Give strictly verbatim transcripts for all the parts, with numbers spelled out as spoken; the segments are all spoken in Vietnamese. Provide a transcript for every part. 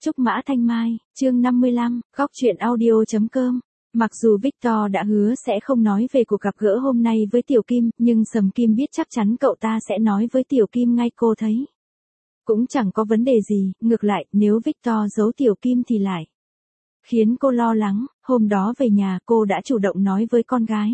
Trúc Mã Thanh Mai, chương năm mươi lăm, góc truyện audio.com. Mặc dù Victor đã hứa sẽ không nói về cuộc gặp gỡ hôm nay với Tiểu Kim, nhưng Sầm Kim biết chắc chắn cậu ta sẽ nói với Tiểu Kim ngay, cô thấy. Cũng chẳng có vấn đề gì, ngược lại, nếu Victor giấu Tiểu Kim thì lại khiến cô lo lắng. Hôm đó về nhà cô đã chủ động nói với con gái.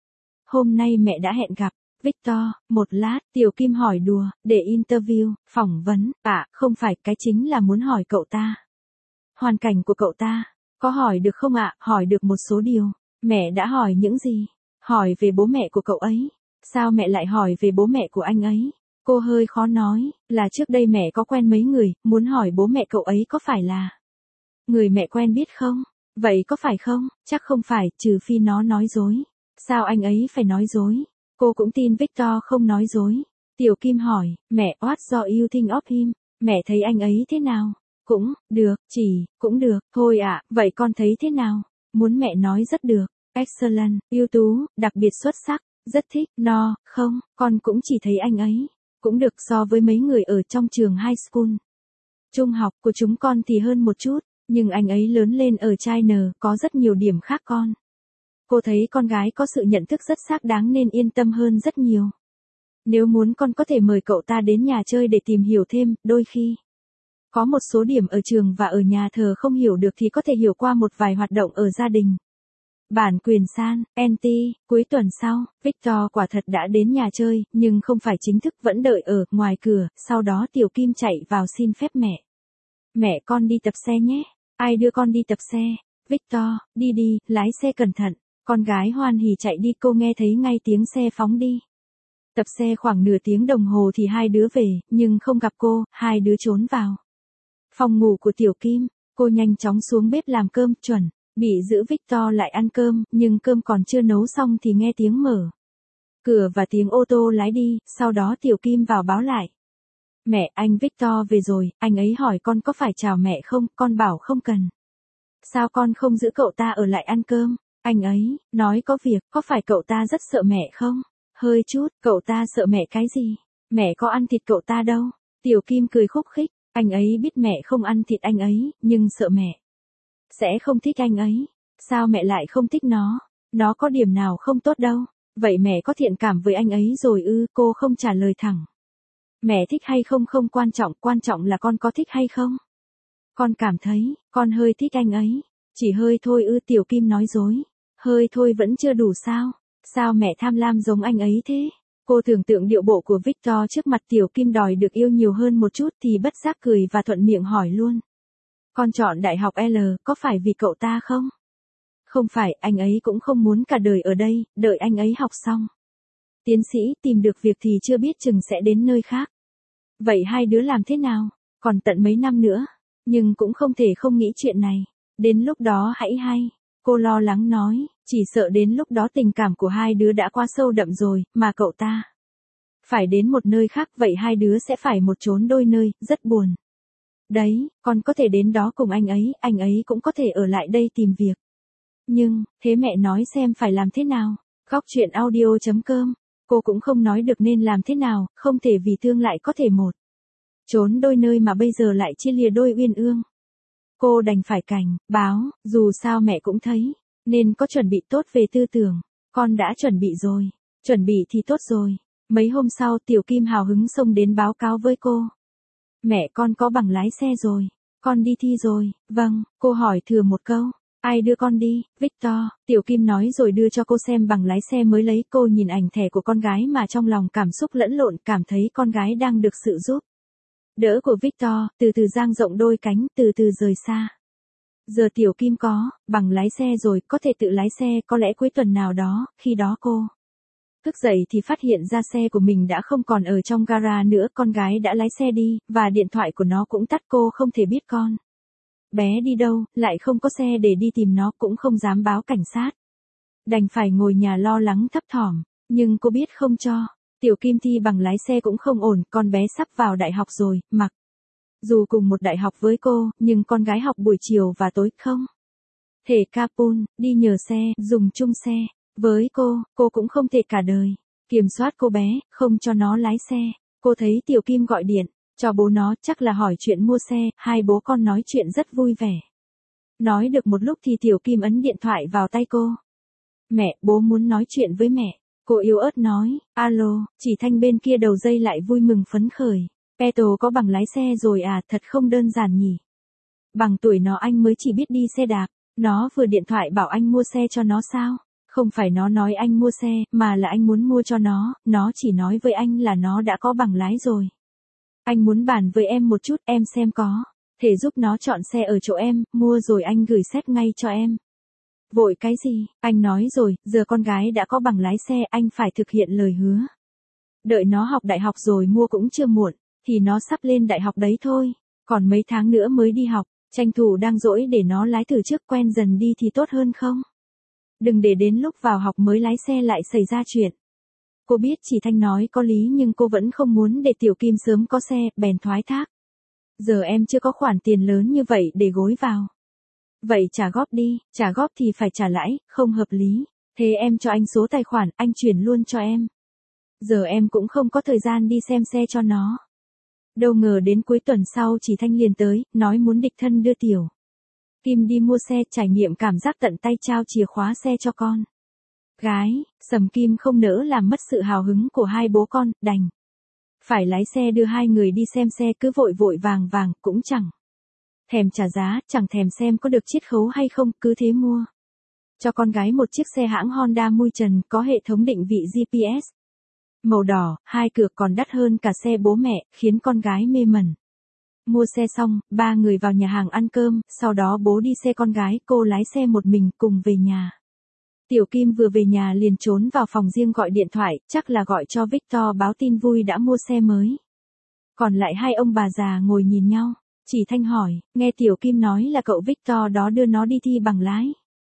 Hôm nay mẹ đã hẹn gặp Victor. Một lát, Tiểu Kim hỏi đùa, để interview, phỏng vấn. À, không phải, cái chính là muốn hỏi cậu ta. Hoàn cảnh của cậu ta. Có hỏi được không ạ? Hỏi được một số điều. Mẹ đã hỏi những gì? Hỏi về bố mẹ của cậu ấy. Sao mẹ lại hỏi về bố mẹ của anh ấy? Cô hơi khó nói, là trước đây mẹ có quen mấy người, muốn hỏi bố mẹ cậu ấy có phải là người mẹ quen biết không? Vậy có phải không? Chắc không phải, trừ phi nó nói dối. Sao anh ấy phải nói dối? Cô cũng tin Victor không nói dối. Tiểu Kim hỏi, mẹ, what do you think of him? Mẹ thấy anh ấy thế nào? Cũng, được, chỉ, cũng được, thôi ạ, à, vậy con thấy thế nào? Muốn mẹ nói rất được, excellent, ưu tú, đặc biệt xuất sắc, rất thích, no, không, con cũng chỉ thấy anh ấy. Cũng được so với mấy người ở trong trường high school. Trung học của chúng con thì hơn một chút, nhưng anh ấy lớn lên ở China, có rất nhiều điểm khác con. Cô thấy con gái có sự nhận thức rất xác đáng nên yên tâm hơn rất nhiều. Nếu muốn con có thể mời cậu ta đến nhà chơi để tìm hiểu thêm, đôi khi có một số điểm ở trường và ở nhà thờ không hiểu được thì có thể hiểu qua một vài hoạt động ở gia đình. Bản quyền San, en tê, cuối tuần sau, Victor quả thật đã đến nhà chơi, nhưng không phải chính thức, vẫn đợi ở ngoài cửa, sau đó Tiểu Kim chạy vào xin phép mẹ. Mẹ, con đi tập xe nhé. Ai đưa con đi tập xe? Victor, đi đi, lái xe cẩn thận. Con gái hoan hỉ chạy đi, cô nghe thấy ngay tiếng xe phóng đi. Tập xe khoảng nửa tiếng đồng hồ thì hai đứa về, nhưng không gặp cô, hai đứa trốn vào phòng ngủ của Tiểu Kim. Cô nhanh chóng xuống bếp làm cơm, chuẩn bị giữ Victor lại ăn cơm, nhưng cơm còn chưa nấu xong thì nghe tiếng mở cửa và tiếng ô tô lái đi, sau đó Tiểu Kim vào báo lại. Mẹ, anh Victor về rồi, anh ấy hỏi con có phải chào mẹ không, con bảo không cần. Sao con không giữ cậu ta ở lại ăn cơm? Anh ấy nói có việc, có phải cậu ta rất sợ mẹ không? Hơi chút, cậu ta sợ mẹ cái gì? Mẹ có ăn thịt cậu ta đâu. Tiểu Kim cười khúc khích, anh ấy biết mẹ không ăn thịt anh ấy, nhưng sợ mẹ sẽ không thích anh ấy. Sao mẹ lại không thích nó? Nó có điểm nào không tốt đâu. Vậy mẹ có thiện cảm với anh ấy rồi ư? Cô không trả lời thẳng. Mẹ thích hay không không quan trọng, quan trọng là con có thích hay không. Con cảm thấy, con hơi thích anh ấy. Chỉ hơi thôi ư? Tiểu Kim nói dối. Hơi thôi vẫn chưa đủ sao? Sao mẹ tham lam giống anh ấy thế? Cô tưởng tượng điệu bộ của Victor trước mặt Tiểu Kim đòi được yêu nhiều hơn một chút thì bất giác cười và thuận miệng hỏi luôn. Con chọn đại học L, có phải vì cậu ta không? Không phải, anh ấy cũng không muốn cả đời ở đây, đợi anh ấy học xong tiến sĩ, tìm được việc thì chưa biết chừng sẽ đến nơi khác. Vậy hai đứa làm thế nào? Còn tận mấy năm nữa, nhưng cũng không thể không nghĩ chuyện này. Đến lúc đó hãy hay. Cô lo lắng nói, chỉ sợ đến lúc đó tình cảm của hai đứa đã quá sâu đậm rồi, mà cậu ta phải đến một nơi khác, vậy hai đứa sẽ phải một chốn đôi nơi, rất buồn. Đấy, con có thể đến đó cùng anh ấy, anh ấy cũng có thể ở lại đây tìm việc. Nhưng, thế mẹ nói xem phải làm thế nào? Góc truyện audio.com. Cô cũng không nói được nên làm thế nào, không thể vì thương lại có thể một chốn đôi nơi mà bây giờ lại chia lìa đôi uyên ương. Cô đành phải cảnh báo, dù sao mẹ cũng thấy nên có chuẩn bị tốt về tư tưởng. Con đã chuẩn bị rồi. Chuẩn bị thì tốt rồi. Mấy hôm sau Tiểu Kim hào hứng xông đến báo cáo với cô. Mẹ, con có bằng lái xe rồi. Con đi thi rồi. Vâng, cô hỏi thừa một câu. Ai đưa con đi? Victor. Tiểu Kim nói rồi đưa cho cô xem bằng lái xe mới lấy. Cô nhìn ảnh thẻ của con gái mà trong lòng cảm xúc lẫn lộn, cảm thấy con gái đang được sự giúp đỡ của Victor, từ từ dang rộng đôi cánh, từ từ rời xa. Giờ Tiểu Kim có bằng lái xe rồi, có thể tự lái xe, có lẽ cuối tuần nào đó, khi đó cô thức dậy thì phát hiện ra xe của mình đã không còn ở trong gara nữa, con gái đã lái xe đi, và điện thoại của nó cũng tắt. Cô không thể biết con bé đi đâu, lại không có xe để đi tìm nó, cũng không dám báo cảnh sát. Đành phải ngồi nhà lo lắng thấp thỏm, nhưng cô biết không cho Tiểu Kim thi bằng lái xe cũng không ổn, con bé sắp vào đại học rồi, mặc dù cùng một đại học với cô, nhưng con gái học buổi chiều và tối, không thể carpool, đi nhờ xe, dùng chung xe với cô, cô cũng không thể cả đời kiểm soát cô bé, không cho nó lái xe. Cô thấy Tiểu Kim gọi điện Cho bố nó, chắc là hỏi chuyện mua xe, hai bố con nói chuyện rất vui vẻ. Nói được một lúc thì Tiểu Kim ấn điện thoại vào tay cô. Mẹ, bố muốn nói chuyện với mẹ. Cô yếu ớt nói, alo, Chỉ Thanh bên kia đầu dây lại vui mừng phấn khởi. Peto có bằng lái xe rồi à, thật không đơn giản nhỉ. Bằng tuổi nó anh mới chỉ biết đi xe đạp, nó vừa điện thoại bảo anh mua xe cho nó sao? Không phải nó nói anh mua xe, mà là anh muốn mua cho nó, nó chỉ nói với anh là nó đã có bằng lái rồi. Anh muốn bàn với em một chút, em xem có thể giúp nó chọn xe ở chỗ em, mua rồi anh gửi xét ngay cho em. Vội cái gì, anh nói rồi, giờ con gái đã có bằng lái xe, anh phải thực hiện lời hứa. Đợi nó học đại học rồi mua cũng chưa muộn, thì nó sắp lên đại học đấy thôi, còn mấy tháng nữa mới đi học, tranh thủ đang rỗi để nó lái thử trước, quen dần đi thì tốt hơn không? Đừng để đến lúc vào học mới lái xe lại xảy ra chuyện. Cô biết Chỉ Thanh nói có lý nhưng cô vẫn không muốn để Tiểu Kim sớm có xe, bèn thoái thác. Giờ em chưa có khoản tiền lớn như vậy để gối vào. Vậy trả góp đi, trả góp thì phải trả lãi, không hợp lý. Thế em cho anh số tài khoản, anh chuyển luôn cho em. Giờ em cũng không có thời gian đi xem xe cho nó. Đâu ngờ đến cuối tuần sau Chỉ Thanh liền tới, nói muốn đích thân đưa Tiểu Kim đi mua xe, trải nghiệm cảm giác tận tay trao chìa khóa xe cho con gái. Sầm Kim không nỡ làm mất sự hào hứng của hai bố con, đành phải lái xe đưa hai người đi xem xe, cứ vội vội vàng vàng, cũng chẳng thèm trả giá, chẳng thèm xem có được chiết khấu hay không, cứ thế mua cho con gái một chiếc xe hãng Honda mui trần, có hệ thống định vị giê pê ét màu đỏ, hai cửa, còn đắt hơn cả xe bố mẹ, khiến con gái mê mẩn. Mua xe xong, ba người vào nhà hàng ăn cơm, sau đó bố đi xe con gái, cô lái xe một mình cùng về nhà. Tiểu Kim vừa về nhà liền trốn vào phòng riêng gọi điện thoại, chắc là gọi cho Victor báo tin vui đã mua xe mới. Còn lại hai ông bà già ngồi nhìn nhau. Chỉ Thanh hỏi, nghe Tiểu Kim nói là cậu Victor đó đưa nó đi thi bằng lái.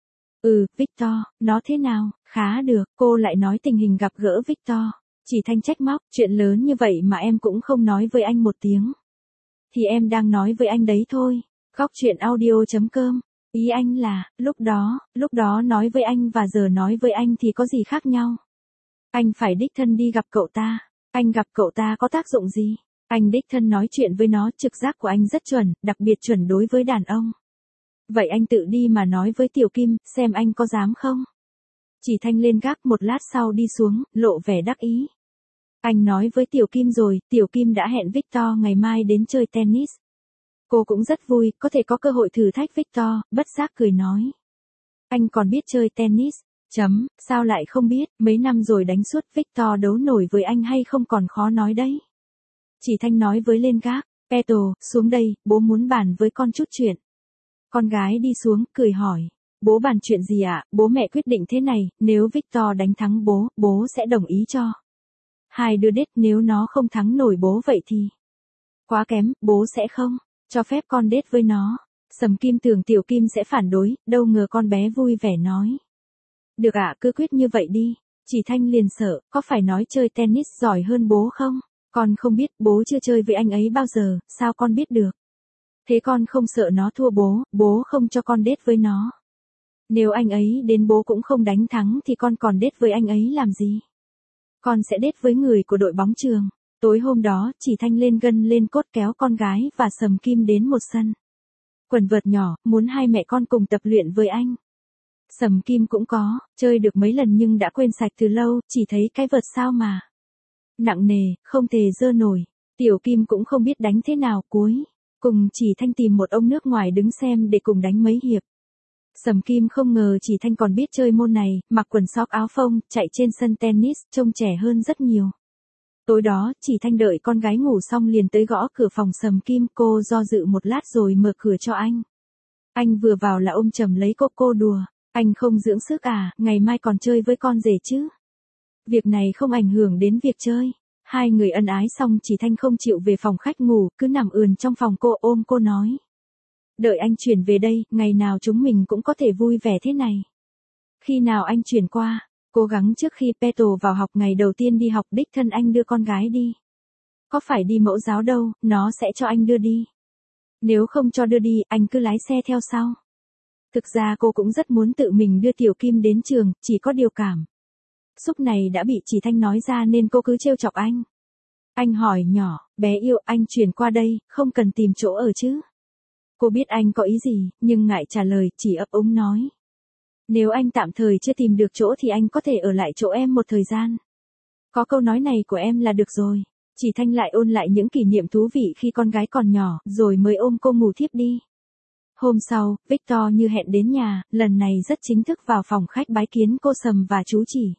Ừ, Victor, nó thế nào? Khá được, cô lại nói tình hình gặp gỡ Victor. Chỉ Thanh trách móc, chuyện lớn như vậy mà em cũng không nói với anh một tiếng. Thì em đang nói với anh đấy thôi. Góc chuyện audio chấm com. Ý anh là, lúc đó, lúc đó nói với anh và giờ nói với anh thì có gì khác nhau? Anh phải đích thân đi gặp cậu ta. Anh gặp cậu ta có tác dụng gì? Anh đích thân nói chuyện với nó, trực giác của anh rất chuẩn, đặc biệt chuẩn đối với đàn ông. Vậy anh tự đi mà nói với Tiểu Kim, xem anh có dám không? Chỉ Thanh lên gác, một lát sau đi xuống, lộ vẻ đắc ý. Anh nói với Tiểu Kim rồi, Tiểu Kim đã hẹn Victor ngày mai đến chơi tennis. Cô cũng rất vui, có thể có cơ hội thử thách Victor, bất giác cười nói. Anh còn biết chơi tennis, chấm, sao lại không biết, mấy năm rồi đánh suốt, Victor đấu nổi với anh hay không còn khó nói đấy. Chỉ Thanh nói với lên gác, Peto, xuống đây, bố muốn bàn với con chút chuyện. Con gái đi xuống, cười hỏi, bố bàn chuyện gì ạ? Bố mẹ quyết định thế này, nếu Victor đánh thắng bố, bố sẽ đồng ý cho hai đứa đết, nếu nó không thắng nổi bố vậy thì quá kém, bố sẽ không cho phép con đết với nó. Sầm Kim tưởng Tiểu Kim sẽ phản đối, đâu ngờ con bé vui vẻ nói. Được ạ, cứ quyết như vậy đi. Chỉ Thanh liền sợ, có phải nói chơi tennis giỏi hơn bố không? Con không biết, bố chưa chơi với anh ấy bao giờ, sao con biết được? Thế con không sợ nó thua bố, bố không cho con đết với nó. Nếu anh ấy đến bố cũng không đánh thắng thì con còn đết với anh ấy làm gì? Con sẽ đết với người của đội bóng trường. Tối hôm đó, Chỉ Thanh lên gân lên cốt kéo con gái và Sầm Kim đến một sân quần vợt nhỏ, muốn hai mẹ con cùng tập luyện với anh. Sầm Kim cũng có, chơi được mấy lần nhưng đã quên sạch từ lâu, chỉ thấy cái vợt sao mà nặng nề, không thể giơ nổi. Tiểu Kim cũng không biết đánh thế nào, cuối cùng Chỉ Thanh tìm một ông nước ngoài đứng xem để cùng đánh mấy hiệp. Sầm Kim không ngờ Chỉ Thanh còn biết chơi môn này, mặc quần sóc áo phông, chạy trên sân tennis, trông trẻ hơn rất nhiều. Tối đó, Chỉ Thanh đợi con gái ngủ xong liền tới gõ cửa phòng Sầm Kim, cô do dự một lát rồi mở cửa cho anh. Anh vừa vào là ôm chầm lấy cô, cô đùa, anh không dưỡng sức à, ngày mai còn chơi với con rể chứ? Việc này không ảnh hưởng đến việc chơi. Hai người ân ái xong Chỉ Thanh không chịu về phòng khách ngủ, cứ nằm ườn trong phòng cô, ôm cô nói. Đợi anh chuyển về đây, ngày nào chúng mình cũng có thể vui vẻ thế này. Khi nào anh chuyển qua? Cố gắng trước khi Peto vào học ngày đầu tiên đi học, đích thân anh đưa con gái đi. Có phải đi mẫu giáo đâu, nó sẽ cho anh đưa đi. Nếu không cho đưa đi, anh cứ lái xe theo sau. Thực ra cô cũng rất muốn tự mình đưa Tiểu Kim đến trường, chỉ có điều cảm xúc này đã bị Chỉ Thanh nói ra nên cô cứ trêu chọc anh. Anh hỏi nhỏ, bé yêu, anh chuyển qua đây, không cần tìm chỗ ở chứ. Cô biết anh có ý gì, nhưng ngại trả lời, chỉ ấp úng nói. Nếu anh tạm thời chưa tìm được chỗ thì anh có thể ở lại chỗ em một thời gian. Có câu nói này của em là được rồi. Chỉ Thanh lại ôn lại những kỷ niệm thú vị khi con gái còn nhỏ, rồi mới ôm cô ngủ thiếp đi. Hôm sau, Victor như hẹn đến nhà, lần này rất chính thức vào phòng khách bái kiến cô Sầm và chú Chỉ.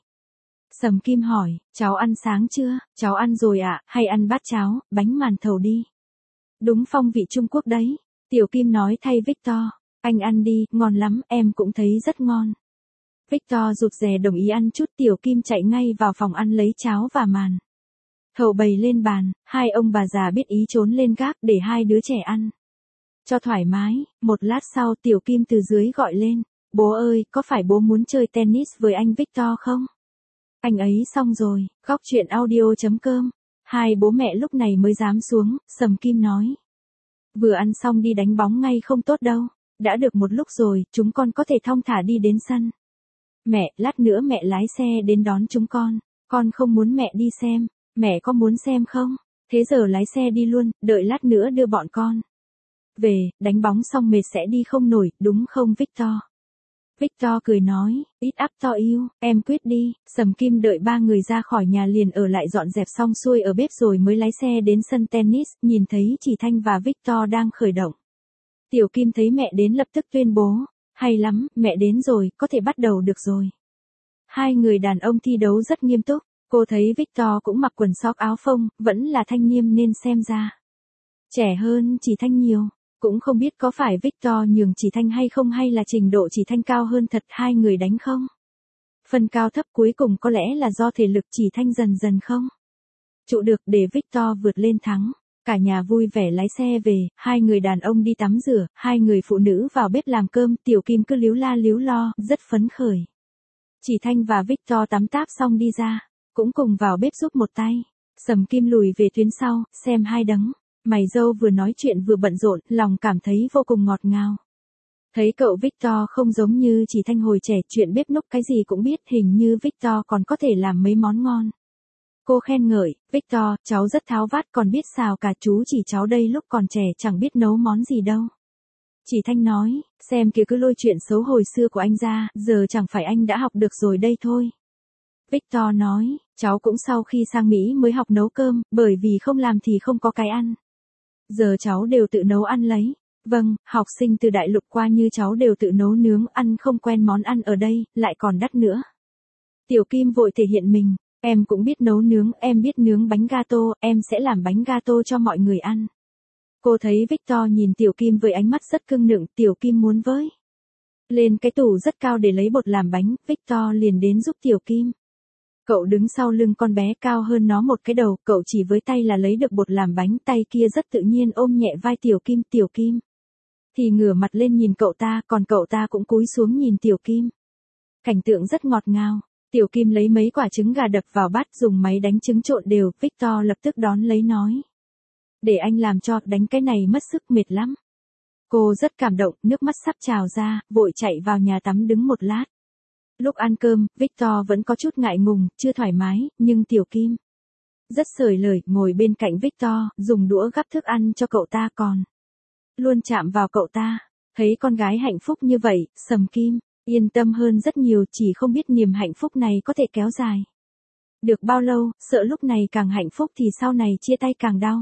Sầm Kim hỏi, cháu ăn sáng chưa? Cháu ăn rồi ạ, à, hay ăn bát cháo, bánh màn thầu đi. Đúng phong vị Trung Quốc đấy. Tiểu Kim nói thay Victor, anh ăn đi, ngon lắm, em cũng thấy rất ngon. Victor rụt rè đồng ý ăn chút. Tiểu Kim chạy ngay vào phòng ăn lấy cháo và màn thầu bày lên bàn, hai ông bà già biết ý trốn lên gác để hai đứa trẻ ăn cho thoải mái. Một lát sau Tiểu Kim từ dưới gọi lên, bố ơi, có phải bố muốn chơi tennis với anh Victor không? Anh ấy xong rồi. Góc truyện audio chấm com. Hai bố mẹ lúc này mới dám xuống. Sầm Kim nói, vừa ăn xong đi đánh bóng ngay không tốt đâu. Đã được một lúc rồi, chúng con có thể thong thả đi đến sân. Mẹ, lát nữa mẹ lái xe đến đón chúng con. Con không muốn mẹ đi xem. Mẹ có muốn xem không? Thế giờ lái xe đi luôn, đợi lát nữa đưa bọn con về. Đánh bóng xong mệt sẽ đi không nổi, đúng không Victor? Victor cười nói, ít up to you, em quyết đi. Sầm Kim đợi ba người ra khỏi nhà liền ở lại dọn dẹp xong xuôi ở bếp rồi mới lái xe đến sân tennis, nhìn thấy Chỉ Thanh và Victor đang khởi động. Tiểu Kim thấy mẹ đến lập tức tuyên bố, hay lắm, mẹ đến rồi, có thể bắt đầu được rồi. Hai người đàn ông thi đấu rất nghiêm túc, cô thấy Victor cũng mặc quần sóc áo phông, vẫn là thanh niêm nên xem ra trẻ hơn Chỉ Thanh nhiều. Cũng không biết có phải Victor nhường Chỉ Thanh hay không, hay là trình độ Chỉ Thanh cao hơn thật hai người đánh không? Phần cao thấp cuối cùng có lẽ là do thể lực Chỉ Thanh dần dần không trụ được để Victor vượt lên thắng. Cả nhà vui vẻ lái xe về, hai người đàn ông đi tắm rửa, hai người phụ nữ vào bếp làm cơm. Tiểu Kim cứ líu la líu lo, rất phấn khởi. Chỉ Thanh và Victor tắm táp xong đi ra, cũng cùng vào bếp giúp một tay. Sầm Kim lùi về tuyến sau, xem hai đấng mày dâu vừa nói chuyện vừa bận rộn, lòng cảm thấy vô cùng ngọt ngào. Thấy cậu Victor không giống như Chỉ Thanh hồi trẻ, chuyện bếp núc cái gì cũng biết, hình như Victor còn có thể làm mấy món ngon. Cô khen ngợi, Victor, cháu rất tháo vát, còn biết xào cà chú chỉ cháu đây lúc còn trẻ chẳng biết nấu món gì đâu. Chỉ Thanh nói, xem kìa cứ lôi chuyện xấu hồi xưa của anh ra, giờ chẳng phải anh đã học được rồi đây thôi. Victor nói, cháu cũng sau khi sang Mỹ mới học nấu cơm, bởi vì không làm thì không có cái ăn. Giờ cháu đều tự nấu ăn lấy. Vâng, học sinh từ đại lục qua như cháu đều tự nấu nướng ăn, không quen món ăn ở đây, lại còn đắt nữa. Tiểu Kim vội thể hiện mình, em cũng biết nấu nướng, em biết nướng bánh gato, em sẽ làm bánh gato cho mọi người ăn. Cô thấy Victor nhìn Tiểu Kim với ánh mắt rất cưng nựng, Tiểu Kim muốn với lên cái tủ rất cao để lấy bột làm bánh, Victor liền đến giúp Tiểu Kim. Cậu đứng sau lưng con bé cao hơn nó một cái đầu, cậu chỉ với tay là lấy được bột làm bánh, tay kia rất tự nhiên ôm nhẹ vai Tiểu Kim. Tiểu Kim thì ngửa mặt lên nhìn cậu ta, còn cậu ta cũng cúi xuống nhìn Tiểu Kim. Cảnh tượng rất ngọt ngào. Tiểu Kim lấy mấy quả trứng gà đập vào bát, dùng máy đánh trứng trộn đều. Victor lập tức đón lấy nói, để anh làm cho, đánh cái này mất sức mệt lắm. Cô rất cảm động, nước mắt sắp trào ra, vội chạy vào nhà tắm đứng một lát. Lúc ăn cơm, Victor vẫn có chút ngại ngùng, chưa thoải mái, nhưng Tiểu Kim rất xởi lời, ngồi bên cạnh Victor, dùng đũa gắp thức ăn cho cậu ta, còn luôn chạm vào cậu ta. Thấy con gái hạnh phúc như vậy, Sầm Kim yên tâm hơn rất nhiều, chỉ không biết niềm hạnh phúc này có thể kéo dài được bao lâu, sợ lúc này càng hạnh phúc thì sau này chia tay càng đau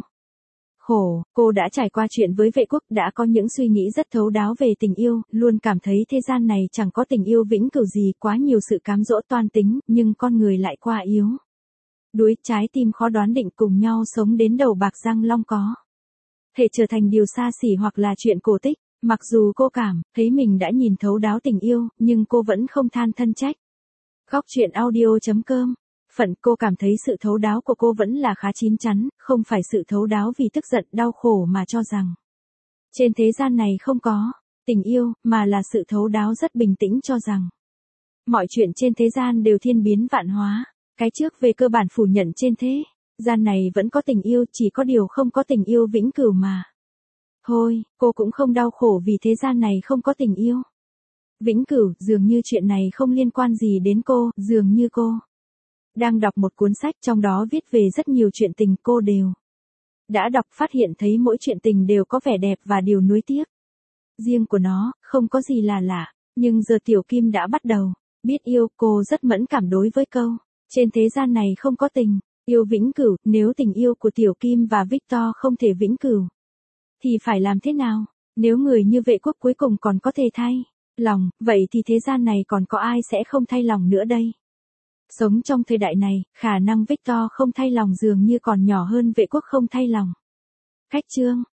khổ. Cô đã trải qua chuyện với vệ quốc, đã có những suy nghĩ rất thấu đáo về tình yêu, luôn cảm thấy thế gian này chẳng có tình yêu vĩnh cửu gì, quá nhiều sự cám dỗ toan tính, nhưng con người lại quá yếu đuối, trái tim khó đoán định, cùng nhau sống đến đầu bạc răng long có thể trở thành điều xa xỉ hoặc là chuyện cổ tích. Mặc dù cô cảm thấy mình đã nhìn thấu đáo tình yêu, nhưng cô vẫn không than thân trách. Góc truyện audio chấm com. Phận cô cảm thấy sự thấu đáo của cô vẫn là khá chín chắn, không phải sự thấu đáo vì tức giận đau khổ mà cho rằng trên thế gian này không có tình yêu, mà là sự thấu đáo rất bình tĩnh cho rằng mọi chuyện trên thế gian đều thiên biến vạn hóa. Cái trước về cơ bản phủ nhận trên thế gian này vẫn có tình yêu, chỉ có điều không có tình yêu vĩnh cửu mà thôi. Cô cũng không đau khổ vì thế gian này không có tình yêu vĩnh cửu, dường như chuyện này không liên quan gì đến cô, dường như cô Đang đọc một cuốn sách trong đó viết về rất nhiều chuyện tình cô đều đã đọc, phát hiện thấy mỗi chuyện tình đều có vẻ đẹp và điều nuối tiếc riêng của nó, không có gì là lạ. Nhưng giờ Tiểu Kim đã bắt đầu biết yêu, cô rất mẫn cảm đối với câu trên thế gian này không có tình yêu vĩnh cửu. Nếu tình yêu của Tiểu Kim và Victor không thể vĩnh cửu, thì phải làm thế nào? Nếu người như Vệ Quốc cuối cùng còn có thể thay lòng, vậy thì thế gian này còn có ai sẽ không thay lòng nữa đây? Sống trong thời đại này, khả năng Victor không thay lòng dường như còn nhỏ hơn Vệ Quốc không thay lòng. Khách chương